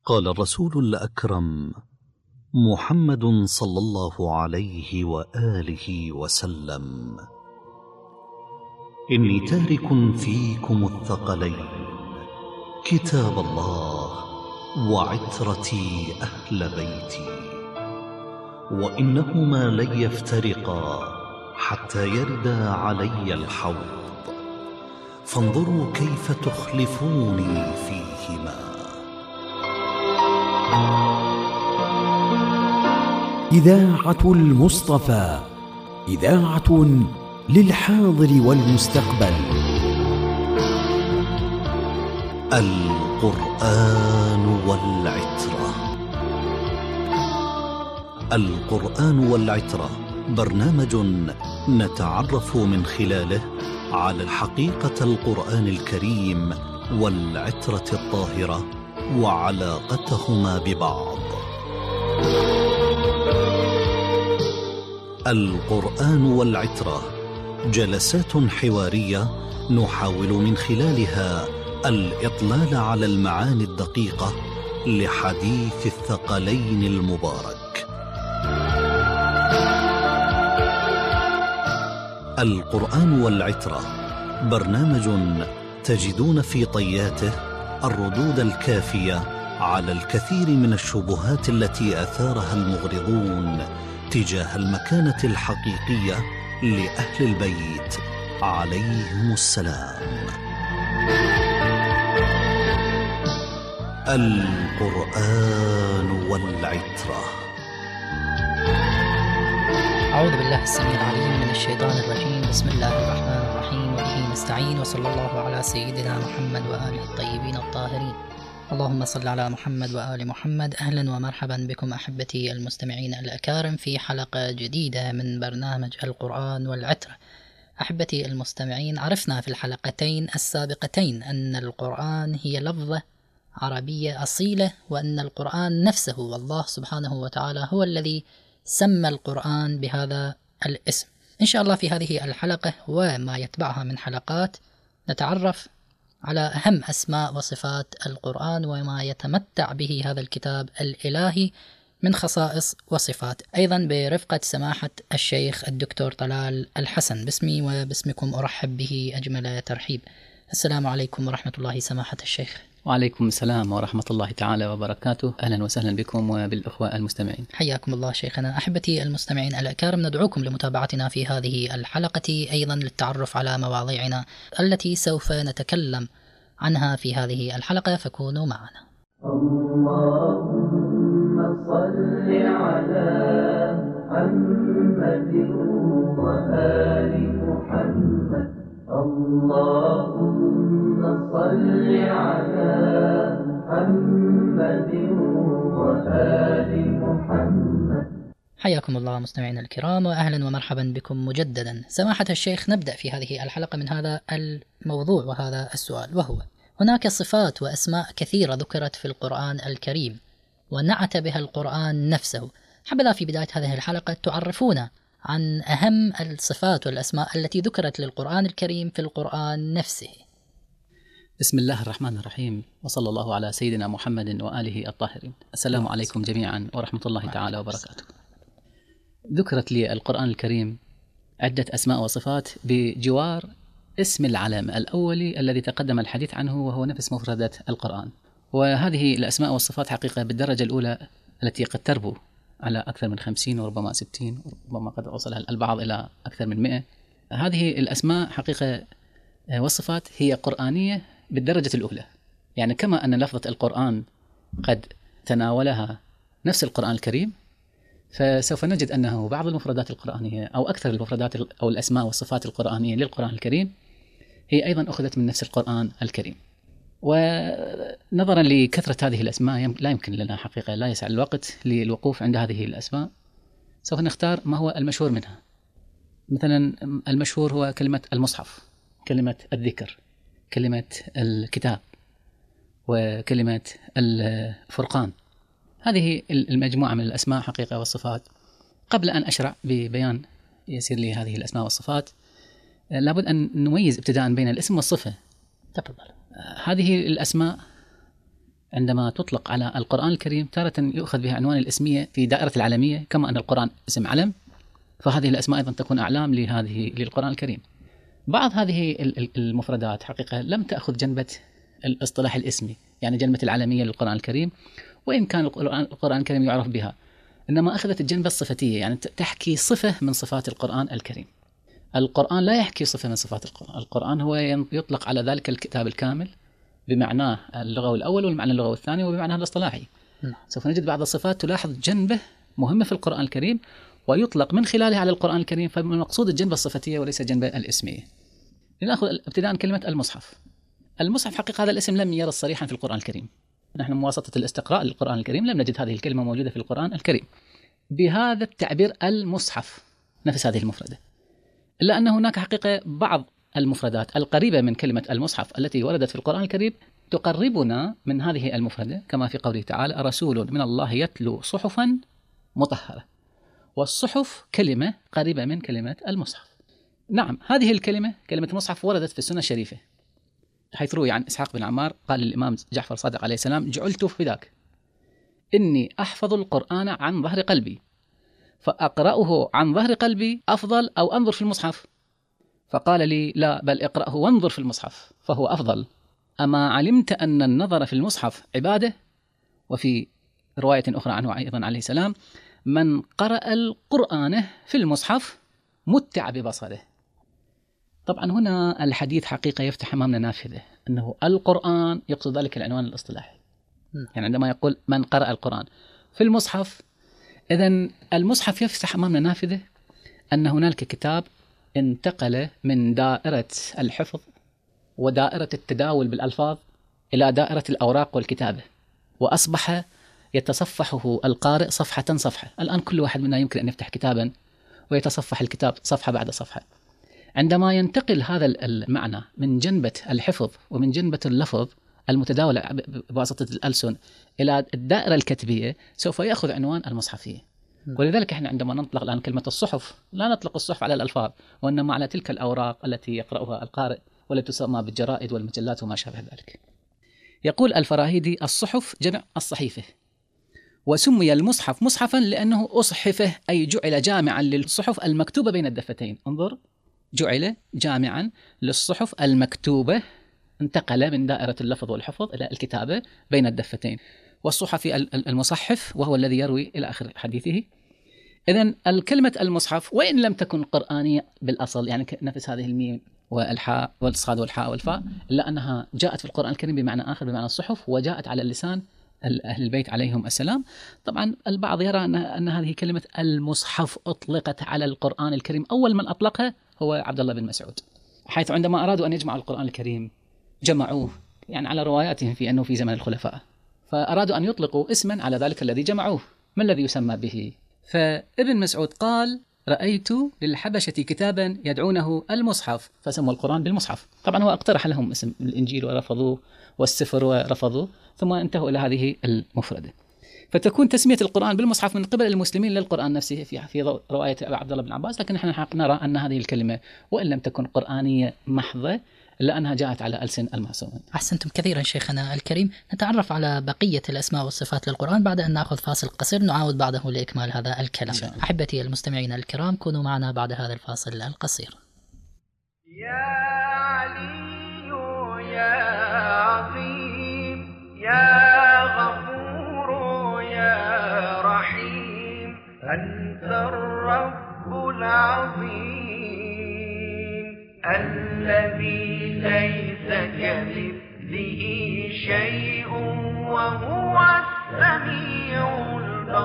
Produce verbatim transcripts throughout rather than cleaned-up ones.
قال الرسول الأكرم محمد صلى الله عليه وآله وسلم: إني تارك فيكم الثقلين، كتاب الله وعترتي أهل بيتي، وإنهما لن يفترقا حتى يردا علي الحوض، فانظروا كيف تخلفوني فيهما. إذاعة المصطفى، إذاعة للحاضر والمستقبل. القرآن والعترة. القرآن والعترة برنامج نتعرف من خلاله على الحقيقة القرآن الكريم والعترة الطاهرة وعلاقتهما ببعض. القرآن والعترة جلسات حوارية نحاول من خلالها الإطلال على المعاني الدقيقة لحديث الثقلين المبارك. القرآن والعترة برنامج تجدون في طياته الردود الكافية على الكثير من الشبهات التي أثارها المغرضون تجاه المكانة الحقيقية لأهل البيت عليهم السلام. القرآن والعترة. أعوذ بالله السميع العليم من الشيطان الرجيم. بسم الله الرحمن الرحيم، وبه نستعين، وصلى الله على سيدنا محمد وآله الطيبين الطاهرين. اللهم صل على محمد وآل محمد. أهلا ومرحبا بكم أحبتي المستمعين الأكارم في حلقة جديدة من برنامج القرآن والعترة. أحبتي المستمعين، عرفنا في الحلقتين السابقتين أن القرآن هي لفظة عربية أصيلة، وأن القرآن نفسه والله سبحانه وتعالى هو الذي سمى القرآن بهذا الاسم. إن شاء الله في هذه الحلقة وما يتبعها من حلقات نتعرف على أهم أسماء وصفات القرآن وما يتمتع به هذا الكتاب الإلهي من خصائص وصفات، أيضا برفقة سماحة الشيخ الدكتور طلال الحسن. باسمي وباسمكم أرحب به أجمل ترحيب. السلام عليكم ورحمة الله سماحة الشيخ. وعليكم السلام ورحمة الله تعالى وبركاته. أهلا وسهلا بكم وبالأخوة المستمعين. حياكم الله شيخنا. أحبتي المستمعين الأكارم، ندعوكم لمتابعتنا في هذه الحلقة، أيضا للتعرف على مواضيعنا التي سوف نتكلم عنها في هذه الحلقة، فكونوا معنا. اللهم صل على محمد وآل محمد. اللهم صل على محمد وآل محمد. حياكم الله مستمعينا الكرام، وأهلا ومرحبا بكم مجددا. سماحة الشيخ، نبدأ في هذه الحلقة من هذا الموضوع وهذا السؤال، وهو: هناك صفات وأسماء كثيرة ذكرت في القرآن الكريم ونعت بها القرآن نفسه. حبذا في بداية هذه الحلقة تعرفونا عن أهم الصفات والأسماء التي ذكرت للقرآن الكريم في القرآن نفسه. بسم الله الرحمن الرحيم، وصلى الله على سيدنا محمد وآله الطاهرين. السلام عليكم جميعا ورحمة الله تعالى وبركاته. ذكرت لي القرآن الكريم عدة أسماء وصفات بجوار اسم العلم الأولي الذي تقدم الحديث عنه، وهو نفس مفردات القرآن. وهذه الأسماء والصفات حقيقة بالدرجة الأولى التي قد تربو على أكثر من خمسين وربما ستين وربما قد وصلها البعض إلى أكثر من مئة. هذه الأسماء حقيقة والصفات هي قرآنية بالدرجة الأولى، يعني كما أن لفظة القرآن قد تناولها نفس القرآن الكريم، فسوف نجد أنه بعض المفردات القرآنية أو أكثر المفردات أو الأسماء والصفات القرآنية للقرآن الكريم هي أيضا أخذت من نفس القرآن الكريم. ونظرا لكثرة هذه الأسماء لا يمكن لنا حقيقة، لا يسع الوقت للوقوف عند هذه الأسماء. سوف نختار ما هو المشهور منها. مثلا المشهور هو كلمة المصحف، كلمة الذكر، كلمة الكتاب، وكلمة الفرقان. هذه المجموعة من الأسماء حقيقة والصفات. قبل أن أشرع ببيان يسير لي هذه الأسماء والصفات، لابد أن نميز ابتداء بين الاسم والصفة. تفضل. هذه الأسماء عندما تطلق على القرآن الكريم تارة يؤخذ بها عنوان الاسمية في دائرة العالمية، كما أن القرآن اسم علم، فهذه الأسماء أيضا تكون أعلام لهذه للقرآن الكريم. بعض هذه المفردات حقيقة لم تأخذ جنبة الاصطلاح الاسمي، يعني جنبة العالمية للقرآن الكريم، وإن كان القرآن الكريم يعرف بها، إنما أخذت الجنبة الصفتية، يعني تحكي صفة من صفات القرآن الكريم. القرآن لا يحكي صفة من صفات القرآن، القرآن هو يطلق على ذلك الكتاب الكامل بمعناه اللغوي الأول والمعنى اللغوي الثاني وبمعناه الاصطلاحي. سوف نجد بعض الصفات تلاحظ جنبة مهمة في القرآن الكريم ويطلق من خلالها على القرآن الكريم، فالمقصود الجنبة الصفتية وليس الجنبة الاسمية. لنأخذ ابتداء كلمة المصحف. المصحف حقيقة هذا الاسم لم يرد صريحا في القرآن الكريم، نحن مواسطة الاستقراء للقرآن الكريم لم نجد هذه الكلمة موجودة في القرآن الكريم بهذا التعبير المصحف، نفس هذه المفردة، إلا أن هناك حقيقة بعض المفردات القريبة من كلمة المصحف التي وردت في القرآن الكريم تقربنا من هذه المفردة، كما في قوله تعالى: رسول من الله يتلو صحفا مطهرة. والصحف كلمة قريبة من كلمة المصحف. نعم، هذه الكلمة كلمة مصحف وردت في السنة الشريفة، حيث روي عن إسحاق بن عمار قال للإمام جعفر صادق عليه السلام: جعلت فداك إني أحفظ القرآن عن ظهر قلبي، فأقرأه عن ظهر قلبي أفضل أو أنظر في المصحف؟ فقال لي: لا، بل اقرأه وانظر في المصحف فهو أفضل. أما علمت أن النظر في المصحف عبادة؟ وفي رواية أخرى عنه أيضا عليه السلام: من قرأ القرآن في المصحف متع ببصره. طبعا هنا الحديث حقيقة يفتح أمامنا نافذة، أنه القرآن يقصد ذلك العنوان الاصطلاحي، يعني عندما يقول من قرأ القرآن في المصحف، إذن المصحف يفتح أمامنا نافذة أن هناك كتاب انتقل من دائرة الحفظ ودائرة التداول بالألفاظ إلى دائرة الأوراق والكتابة، وأصبح يتصفحه القارئ صفحة صفحة. الآن كل واحد منا يمكن أن يفتح كتابا ويتصفح الكتاب صفحة بعد صفحة. عندما ينتقل هذا المعنى من جنبة الحفظ ومن جنبة اللفظ المتداولة بواسطة الألسن إلى الدائرة الكتبية، سوف يأخذ عنوان المصحفية. ولذلك احنا عندما نطلق الآن كلمة الصحف لا نطلق الصحف على الألفاظ، وإنما على تلك الأوراق التي يقرأها القارئ والتي تسمى بالجرائد والمجلات وما شابه ذلك. يقول الفراهيدي: الصحف جمع الصحيفة، وسمي المصحف مصحفا لأنه أصحفه، أي جعل جامعا للصحف المكتوبة بين الدفتين. انظر، جعل جامعا للصحف المكتوبة، انتقل من دائرة اللفظ والحفظ إلى الكتابة بين الدفتين. والصحفي المصحف وهو الذي يروي إلى آخر حديثه. إذن الكلمة المصحف وإن لم تكن قرآنية بالأصل، يعني نفس هذه الميم والحاء والصاد والحاء والفاء، إلا أنها جاءت في القرآن الكريم بمعنى آخر، بمعنى الصحف، وجاءت على اللسان أهل البيت عليهم السلام. طبعا البعض يرى أن, أن هذه كلمة المصحف أطلقت على القرآن الكريم، أول من أطلقها هو عبد الله بن مسعود، حيث عندما أرادوا أن يجمعوا القرآن الكريم جمعوه، يعني على رواياتهم في أنه في زمن الخلفاء، فأرادوا أن يطلقوا اسما على ذلك الذي جمعوه، ما الذي يسمى به؟ فابن مسعود قال: رأيت للحبشة كتابا يدعونه المصحف، فسموا القرآن بالمصحف. طبعا هو اقترح لهم اسم الإنجيل ورفضوه، والسفر ورفضوه، ثم انتهوا إلى هذه المفردة. فتكون تسمية القرآن بالمصحف من قبل المسلمين للقرآن نفسه في في رواية عبد الله بن عباس، لكن نحن نرى أن هذه الكلمة وإن لم تكن قرآنية محضة إلا أنها جاءت على ألسن المعصومين. أحسنتم كثيرا شيخنا الكريم. نتعرف على بقية الأسماء والصفات للقرآن بعد أن نأخذ فاصل قصير نعاود بعده لإكمال هذا الكلام. أحبتي المستمعين الكرام، كونوا معنا بعد هذا الفاصل القصير. يا علي يا عظيم يا غفور يا رحيم، أنت الرب العظيم الذي ليس كمثله شيء وهو السميع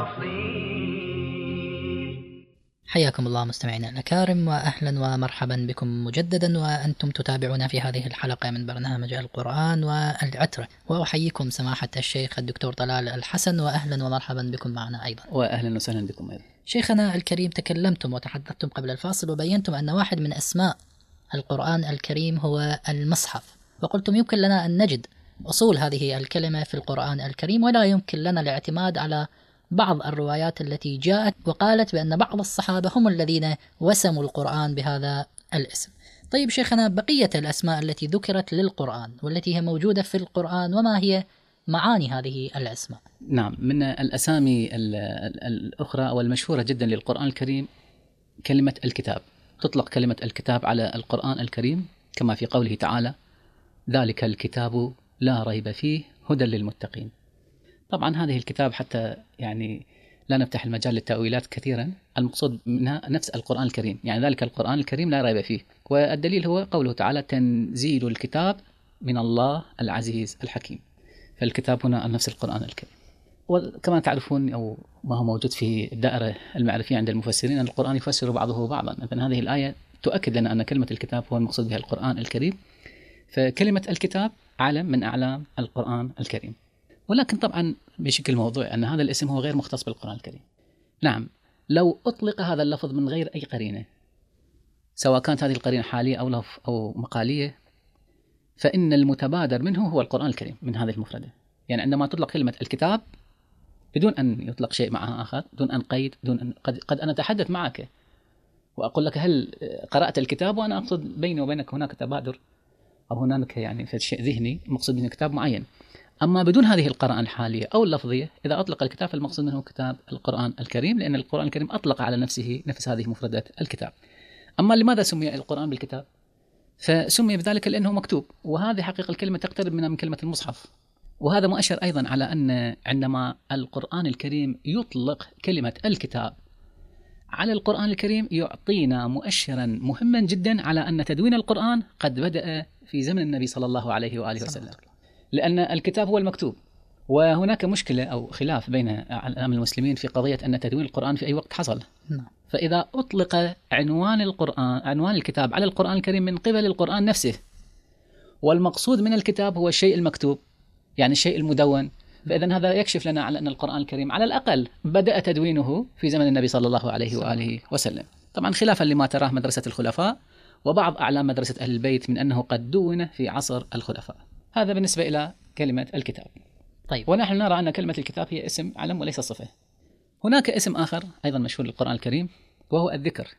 البصير. حياكم الله مستمعينا الأكارم، وأهلا ومرحبا بكم مجددا، وأنتم تتابعون في هذه الحلقة من برنامج القرآن والعترة. وأحييكم سماحة الشيخ الدكتور طلال الحسن، وأهلا ومرحبا بكم معنا أيضا. وأهلا وسهلا بكم أيضا. شيخنا الكريم، تكلمتم وتحدثتم قبل الفاصل وبينتم أن واحد من أسماء القرآن الكريم هو المصحف، وقلتم يمكن لنا أن نجد أصول هذه الكلمة في القرآن الكريم، ولا يمكن لنا الاعتماد على بعض الروايات التي جاءت وقالت بأن بعض الصحابة هم الذين وسموا القرآن بهذا الاسم. طيب شيخنا، بقية الأسماء التي ذكرت للقرآن والتي هي موجودة في القرآن، وما هي معاني هذه الأسماء. نعم، من الأسامي الأخرى أو المشهورة جدا للقرآن الكريم كلمة الكتاب. تطلق كلمة الكتاب على القرآن الكريم كما في قوله تعالى: ذلك الكتاب لا ريب فيه هدى للمتقين. طبعا هذه الكتاب حتى يعني لا نفتح المجال للتأويلات كثيرا، المقصود منها نفس القرآن الكريم، يعني ذلك القرآن الكريم لا ريب فيه، والدليل هو قوله تعالى: تنزيل الكتاب من الله العزيز الحكيم. فالكتاب هنا نفس القرآن الكريم. وكما تعرفون أو ما هو موجود في الدائرة المعرفية عند المفسرين أن القرآن يفسر بعضه بعضا، إذن هذه الآية تؤكد لنا أن كلمة الكتاب هو المقصود بها القرآن الكريم. فكلمة الكتاب علم من أعلام القرآن الكريم، ولكن طبعا بشكل موضوعي أن هذا الاسم هو غير مختص بالقرآن الكريم. نعم، لو أطلق هذا اللفظ من غير أي قرينة، سواء كانت هذه القرينة حالية أو لف أو مقالية، فإن المتبادر منه هو القرآن الكريم من هذه المفردة. يعني عندما تطلق كلمة الكتاب بدون أن يطلق شيء معها آخر، بدون أن قيد، بدون أن قد, قد أنا أتحدث معك وأقول لك هل قرأت الكتاب، وأنا أقصد بيني وبينك هناك تبادر أو هناك يعني في شيء ذهني مقصود من كتاب معين. أما بدون هذه القراءة الحالية أو اللفظية، إذا أطلق الكتاب فالمقصود منه كتاب القرآن الكريم، لأن القرآن الكريم أطلق على نفسه نفس هذه مفردات الكتاب. أما لماذا سمي القرآن بالكتاب؟ فسمي بذلك لأنه مكتوب، وهذه حقيقة الكلمة تقترب منها من كلمة المصحف. وهذا مؤشر أيضا على أن عندما القرآن الكريم يطلق كلمة الكتاب على القرآن الكريم يعطينا مؤشرا مهما جدا على أن تدوين القرآن قد بدأ في زمن النبي صلى الله عليه وآله وسلم، لأن الكتاب هو المكتوب. وهناك مشكلة أو خلاف بين العلماء المسلمين في قضية أن تدوين القرآن في أي وقت حصل. فإذا أطلق عنوان القرآن عنوان الكتاب على القرآن الكريم من قبل القرآن نفسه، والمقصود من الكتاب هو الشيء المكتوب، يعني الشيء المدون، فإذن هذا يكشف لنا على أن القرآن الكريم على الأقل بدأ تدوينه في زمن النبي صلى الله عليه وآله وسلم. طبعا خلافا لما تراه مدرسة الخلفاء وبعض أعلام مدرسة أهل البيت من أنه قد دون في عصر الخلفاء. هذا بالنسبة إلى كلمة الكتاب. طيب، ونحن نرى أن كلمة الكتاب هي اسم علم وليس صفة. هناك اسم آخر أيضا مشهور للقرآن الكريم وهو الذكر،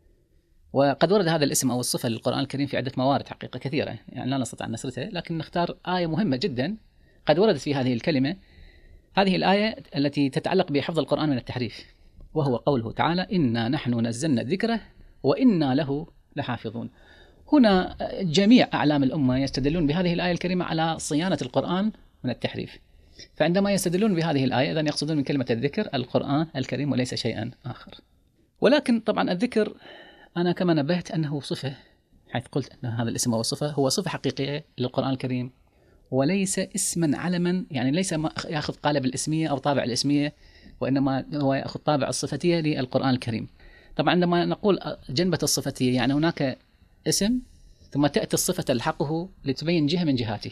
وقد ورد هذا الاسم أو الصفة للقرآن الكريم في عدة موارد حقيقة كثيرة، يعني لا نستطيع أن نسردها، لكن نختار آية مهمة جدا قد وردت في هذه الكلمة. هذه الآية التي تتعلق بحفظ القرآن من التحريف، وهو قوله تعالى: إنا نحن نزلنا الذكر وإنا له لحافظون. هنا جميع أعلام الأمة يستدلون بهذه الآية الكريمة على صيانة القرآن من التحريف. فعندما يستدلون بهذه الآية إذن يقصدون من كلمة الذكر القرآن الكريم وليس شيئا آخر. ولكن طبعا الذكر أنا كما نبهت أنه صفة، حيث قلت أن هذا الاسم هو صفة، هو صفة حقيقية للقرآن الكريم وليس اسما علما، يعني ليس يأخذ قالب الاسمية أو طابع الاسمية، وإنما هو يأخذ طابع الصفتية للقرآن الكريم. طبعا عندما نقول جنبة الصفتية يعني هناك اسم ثم تأتي الصفة تلحقه لتبين جهة من جهاته،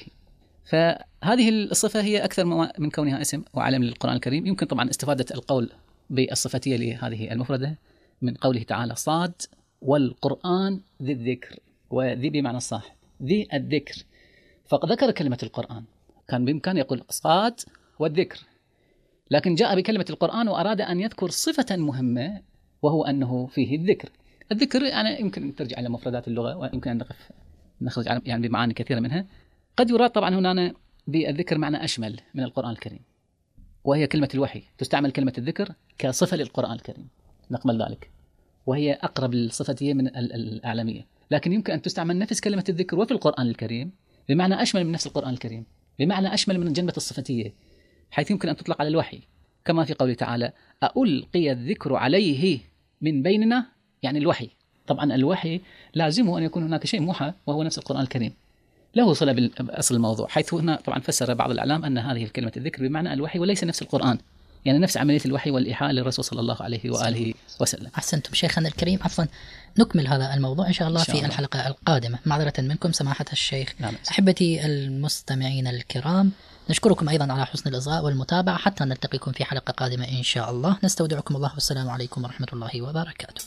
فهذه الصفة هي أكثر من كونها اسم وعلم للقرآن الكريم. يمكن طبعا استفادة القول بالصفتية لهذه المفردة من قوله تعالى: صاد والقرآن ذي الذكر، وذي بمعنى الصاحب، ذي الذكر، فقد ذكر كلمة القرآن، كان بإمكان يقول صاد والذكر، لكن جاء بكلمة القرآن وأراد أن يذكر صفة مهمة وهو أنه فيه الذكر. الذكر يعني يمكن أن ترجع إلى مفردات اللغة، ويمكن أن نقف نخرج يعني بمعاني كثيرة منها. قد يراد طبعا هنا بالذكر معنى أشمل من القرآن الكريم، وهي كلمة الوحي. تستعمل كلمة الذكر كصفة للقرآن الكريم، نقبل ذلك، وهي أقرب للصفتية من الأعلمية، لكن يمكن أن تستعمل نفس كلمة الذكر وفي القرآن الكريم بمعنى أشمل من نفس القرآن الكريم، بمعنى أشمل من جنبة الصفتية، حيث يمكن أن تطلق على الوحي، كما في قوله تعالى: ألقي الذكر عليه من بيننا، يعني الوحي. طبعا الوحي لازمه أن يكون هناك شيء موحى وهو نفس القرآن الكريم، له صلة بأصل الموضوع، حيث هنا طبعا فسر بعض الأعلام أن هذه الكلمة الذكر بمعنى الوحي وليس نفس القرآن، يعني نفس عملية الوحي والإيحاء للرسول صلى الله عليه وآله وسلم. أحسنتم شيخنا الكريم. عفوا، نكمل هذا الموضوع إن شاء الله, إن شاء الله. في الحلقة القادمة، معذرة منكم سماحة الشيخ. نعم. أحبتي المستمعين الكرام، نشكركم أيضا على حسن الإصغاء والمتابعة، حتى نلتقيكم في حلقة قادمة إن شاء الله. نستودعكم الله والسلام عليكم ورحمة الله وبركاته.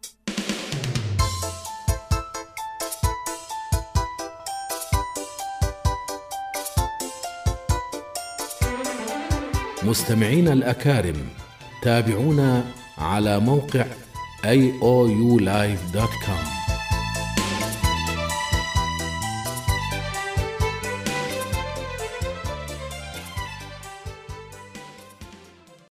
مستمعينا الأكارم، تابعونا على موقع آي أو يو لايف دوت كوم.